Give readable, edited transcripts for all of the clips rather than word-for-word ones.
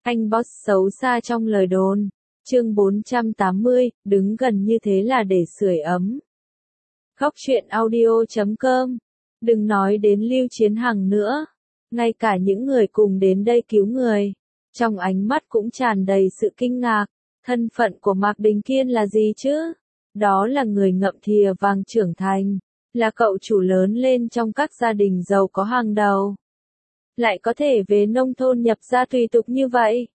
Anh boss xấu xa trong lời đồn. Chương 480, đứng gần như thế là để sưởi ấm. Góc truyện audio.com. Đừng nói đến Lưu Chiến Hằng nữa. Ngay cả những người cùng đến đây cứu người, trong ánh mắt cũng tràn đầy sự kinh ngạc. Thân phận của Mạc Đình Kiên là gì chứ? Đó là người ngậm thìa vàng trưởng thành, là cậu chủ lớn lên trong các gia đình giàu có hàng đầu. Lại có thể về nông thôn nhập gia tùy tục như vậy.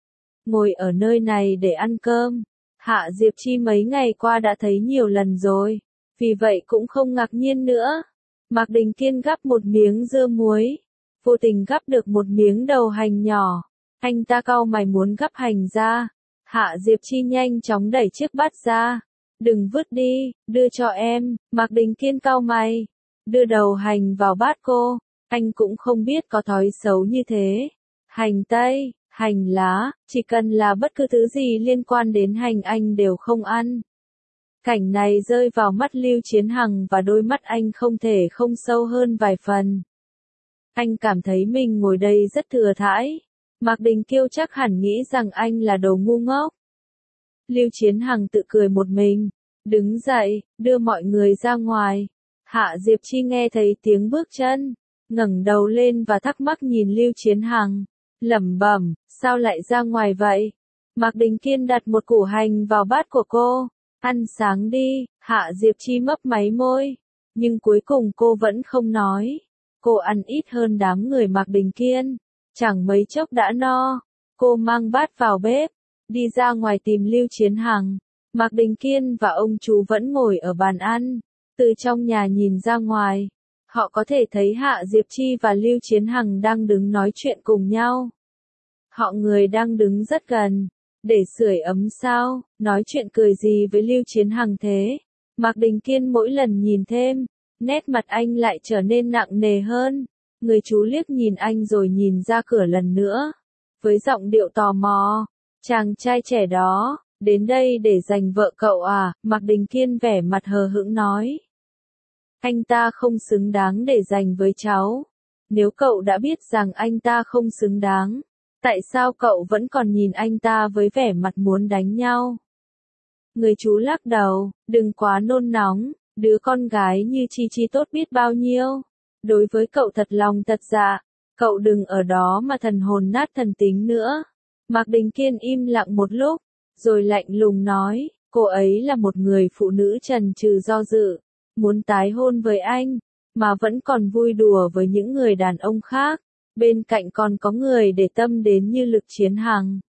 Ngồi ở nơi này để ăn cơm, Hạ Diệp Chi mấy ngày qua đã thấy nhiều lần rồi, vì vậy cũng không ngạc nhiên nữa. Mạc Đình Kiên gắp một miếng dưa muối, vô tình gắp được một miếng đầu hành nhỏ. Anh ta cau mày muốn gắp hành ra. Hạ Diệp Chi nhanh chóng đẩy chiếc bát ra. Đừng vứt đi, đưa cho em. Mạc Đình Kiên cau mày, đưa đầu hành vào bát cô. Anh cũng không biết có thói xấu như thế. Hành tây, hành lá, chỉ cần là bất cứ thứ gì liên quan đến hành anh đều không ăn. Cảnh này rơi vào mắt Lưu Chiến Hằng và đôi mắt anh không thể không sâu hơn vài phần. Anh cảm thấy mình ngồi đây rất thừa thãi. Mạc Đình Kiêu chắc hẳn nghĩ rằng anh là đồ ngu ngốc. Lưu Chiến Hằng tự cười một mình, đứng dậy, đưa mọi người ra ngoài. Hạ Diệp Chi nghe thấy tiếng bước chân, ngẩng đầu lên và thắc mắc nhìn Lưu Chiến Hằng, lẩm bẩm, sao lại ra ngoài vậy? Mạc Đình Kiên đặt một củ hành vào bát của cô. Ăn sáng đi. Hạ Diệp Chi mấp máy môi, nhưng cuối cùng cô vẫn không nói. Cô ăn ít hơn đám người Mạc Đình Kiên, chẳng mấy chốc đã no. Cô mang bát vào bếp, đi ra ngoài tìm Lưu Chiến Hằng. Mạc Đình Kiên và ông chú vẫn ngồi ở bàn ăn, từ trong nhà nhìn ra ngoài. Họ có thể thấy Hạ Diệp Chi và Lưu Chiến Hằng đang đứng nói chuyện cùng nhau. Họ người đang đứng rất gần. Để sưởi ấm sao? Nói chuyện cười gì với Lưu Chiến Hằng thế? Mạc Đình Kiên mỗi lần nhìn thêm, nét mặt anh lại trở nên nặng nề hơn. Người chú liếc nhìn anh rồi nhìn ra cửa lần nữa, với giọng điệu tò mò. Chàng trai trẻ đó, đến đây để giành vợ cậu à? Mạc Đình Kiên vẻ mặt hờ hững nói. Anh ta không xứng đáng để giành với cháu. Nếu cậu đã biết rằng anh ta không xứng đáng, tại sao cậu vẫn còn nhìn anh ta với vẻ mặt muốn đánh nhau? Người chú lắc đầu, đừng quá nôn nóng, đứa con gái như Chi Chi tốt biết bao nhiêu. Đối với cậu thật lòng thật dạ, cậu đừng ở đó mà thần hồn nát thần tính nữa. Mạc Đình Kiên im lặng một lúc, rồi lạnh lùng nói, cô ấy là một người phụ nữ chần chừ do dự, muốn tái hôn với anh, mà vẫn còn vui đùa với những người đàn ông khác. Bên cạnh còn có người để tâm đến như Lực Chiến Hằng.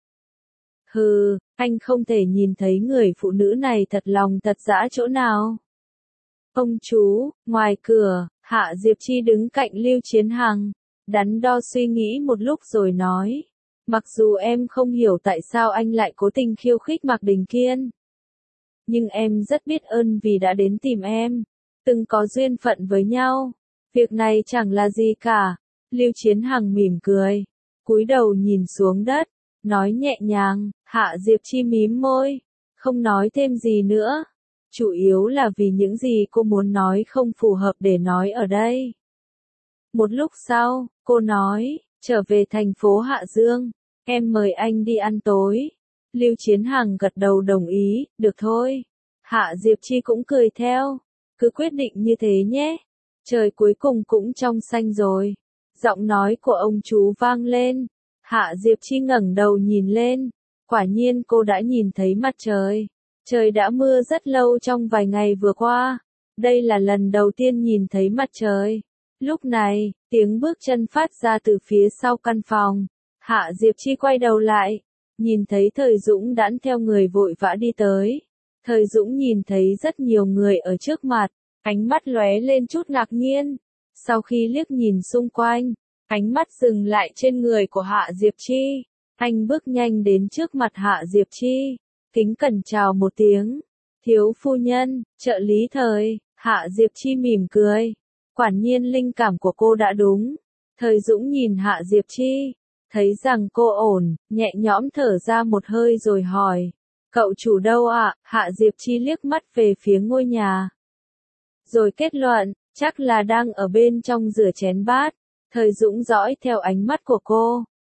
Hừ, anh không thể nhìn thấy người phụ nữ này thật lòng thật dã chỗ nào. Ông chú, ngoài cửa, Hạ Diệp Chi đứng cạnh Lưu Chiến Hằng, đắn đo suy nghĩ một lúc rồi nói. Mặc dù em không hiểu tại sao anh lại cố tình khiêu khích Mạc Đình Kiên, nhưng em rất biết ơn vì đã đến tìm em, từng có duyên phận với nhau. Việc này chẳng là gì cả. Lưu Chiến Hằng mỉm cười, cúi đầu nhìn xuống đất, nói nhẹ nhàng. Hạ Diệp Chi mím môi, không nói thêm gì nữa. Chủ yếu là vì những gì cô muốn nói không phù hợp để nói ở đây. Một lúc sau, cô nói, trở về thành phố Hạ Dương, em mời anh đi ăn tối. Lưu Chiến Hằng gật đầu đồng ý, được thôi. Hạ Diệp Chi cũng cười theo, cứ quyết định như thế nhé. Trời cuối cùng cũng trong xanh rồi. Giọng nói của ông chú vang lên. Hạ Diệp Chi ngẩng đầu nhìn lên. Quả nhiên cô đã nhìn thấy mặt trời. Trời đã mưa rất lâu trong vài ngày vừa qua. Đây là lần đầu tiên nhìn thấy mặt trời. Lúc này, tiếng bước chân phát ra từ phía sau căn phòng. Hạ Diệp Chi quay đầu lại, nhìn thấy Thời Dũng đãn theo người vội vã đi tới. Thời Dũng nhìn thấy rất nhiều người ở trước mặt, ánh mắt lóe lên chút ngạc nhiên. Sau khi liếc nhìn xung quanh, ánh mắt dừng lại trên người của Hạ Diệp Chi. Anh bước nhanh đến trước mặt Hạ Diệp Chi, kính cẩn chào một tiếng. Thiếu phu nhân, trợ lý Thời. Hạ Diệp Chi mỉm cười. Quả nhiên linh cảm của cô đã đúng. Thời Dũng nhìn Hạ Diệp Chi, thấy rằng cô ổn, nhẹ nhõm thở ra một hơi rồi hỏi. Cậu chủ đâu ạ? Hạ Diệp Chi liếc mắt về phía ngôi nhà, rồi kết luận, chắc là đang ở bên trong rửa chén bát. Thời Dũng dõi theo ánh mắt của cô,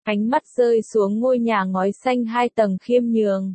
Ánh mắt rơi xuống ngôi nhà ngói xanh 2 tầng khiêm nhường.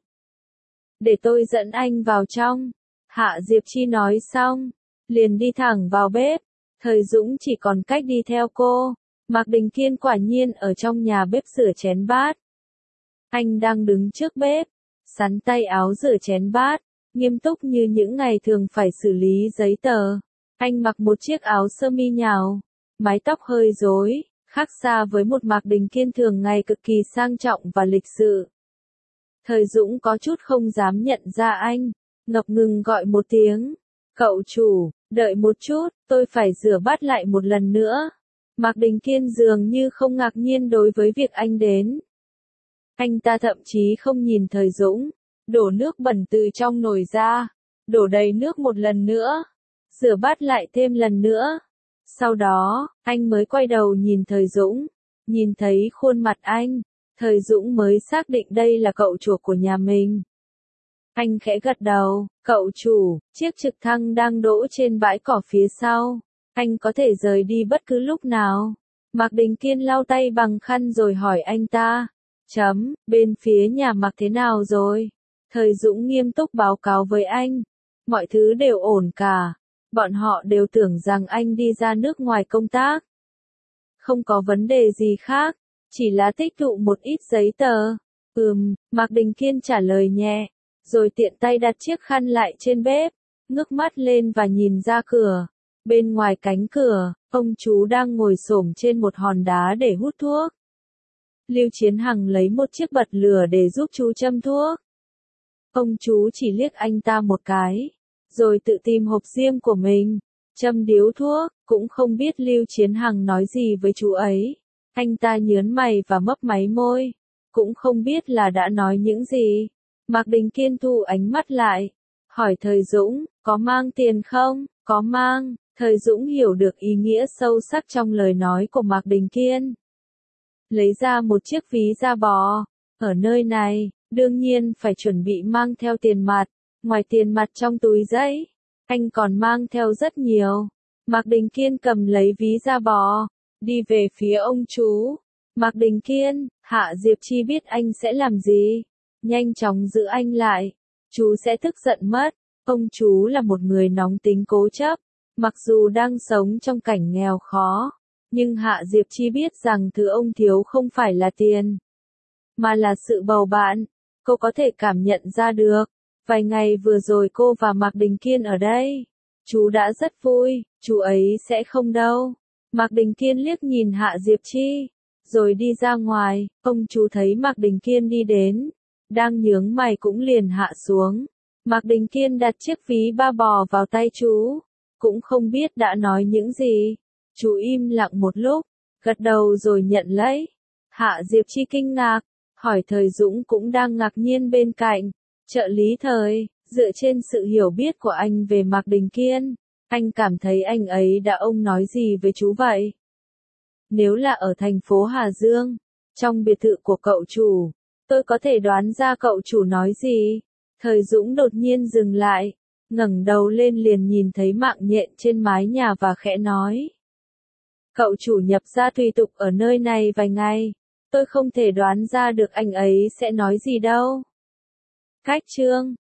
Để tôi dẫn anh vào trong. Hạ Diệp Chi nói xong, liền đi thẳng vào bếp. Thời Dũng chỉ còn cách đi theo cô. Mạc Đình Kiên quả nhiên ở trong nhà bếp rửa chén bát. Anh đang đứng trước bếp, sắn tay áo rửa chén bát, nghiêm túc như những ngày thường phải xử lý giấy tờ. Anh mặc một chiếc áo sơ mi nhào, mái tóc hơi rối, khác xa với một Mạc Đình Kiên thường ngày cực kỳ sang trọng và lịch sự. Thời Dũng có chút không dám nhận ra anh, ngập ngừng gọi một tiếng. Cậu chủ, đợi một chút, tôi phải rửa bát lại một lần nữa. Mạc Đình Kiên dường như không ngạc nhiên đối với việc anh đến. Anh ta thậm chí không nhìn Thời Dũng, đổ nước bẩn từ trong nồi ra, đổ đầy nước một lần nữa, rửa bát lại thêm lần nữa. Sau đó, anh mới quay đầu nhìn Thời Dũng, nhìn thấy khuôn mặt anh, Thời Dũng mới xác định đây là cậu chủ của nhà mình. Anh khẽ gật đầu, cậu chủ, chiếc trực thăng đang đỗ trên bãi cỏ phía sau, anh có thể rời đi bất cứ lúc nào. Mạc Đình Kiên lau tay bằng khăn rồi hỏi anh ta. Bên phía nhà Mạc thế nào rồi? Thời Dũng nghiêm túc báo cáo với anh. Mọi thứ đều ổn cả. Bọn họ đều tưởng rằng anh đi ra nước ngoài công tác. Không có vấn đề gì khác, chỉ là tích tụ một ít giấy tờ. Mạc Đình Kiên trả lời nhẹ, rồi tiện tay đặt chiếc khăn lại trên bếp, ngước mắt lên và nhìn ra cửa. Bên ngoài cánh cửa, ông chú đang ngồi xổm trên một hòn đá để hút thuốc. Lưu Chiến Hằng lấy một chiếc bật lửa để giúp chú châm thuốc. Ông chú chỉ liếc anh ta một cái, rồi tự tìm hộp diêm của mình, châm điếu thuốc, cũng không biết Lưu Chiến Hằng nói gì với chú ấy. Anh ta nhớn mày và mấp máy môi, cũng không biết là đã nói những gì. Mạc Đình Kiên thu ánh mắt lại, hỏi Thời Dũng, có mang tiền không? Có mang. Thời Dũng hiểu được ý nghĩa sâu sắc trong lời nói của Mạc Đình Kiên. Lấy ra một chiếc ví da bò. Ở nơi này, đương nhiên phải chuẩn bị mang theo tiền mặt. Ngoài tiền mặt trong túi giấy, anh còn mang theo rất nhiều. Mạc Đình Kiên cầm lấy ví da bò, đi về phía ông chú. Mạc Đình Kiên, Hạ Diệp Chi biết anh sẽ làm gì. Nhanh chóng giữ anh lại. Chú sẽ tức giận mất. Ông chú là một người nóng tính cố chấp. Mặc dù đang sống trong cảnh nghèo khó, nhưng Hạ Diệp Chi biết rằng thứ ông thiếu không phải là tiền, mà là sự bầu bạn. Cô có thể cảm nhận ra được. Vài ngày vừa rồi cô và Mạc Đình Kiên ở đây, chú đã rất vui, chú ấy sẽ không đâu. Mạc Đình Kiên liếc nhìn Hạ Diệp Chi, rồi đi ra ngoài. Ông chú thấy Mạc Đình Kiên đi đến, đang nhướng mày cũng liền hạ xuống. Mạc Đình Kiên đặt chiếc ví ba bò vào tay chú, cũng không biết đã nói những gì. Chú im lặng một lúc, gật đầu rồi nhận lấy. Hạ Diệp Chi kinh ngạc, hỏi Thời Dũng cũng đang ngạc nhiên bên cạnh. Trợ lý Thời, dựa trên sự hiểu biết của anh về Mạc Đình Kiên, anh cảm thấy anh ấy đã ông nói gì với chú vậy? Nếu là ở thành phố Hà Dương, trong biệt thự của cậu chủ, tôi có thể đoán ra cậu chủ nói gì. Thời Dũng đột nhiên dừng lại, ngẩng đầu lên liền nhìn thấy mạng nhện trên mái nhà và khẽ nói. Cậu chủ nhập gia tùy tục ở nơi này vài ngày, tôi không thể đoán ra được anh ấy sẽ nói gì đâu. Cách chương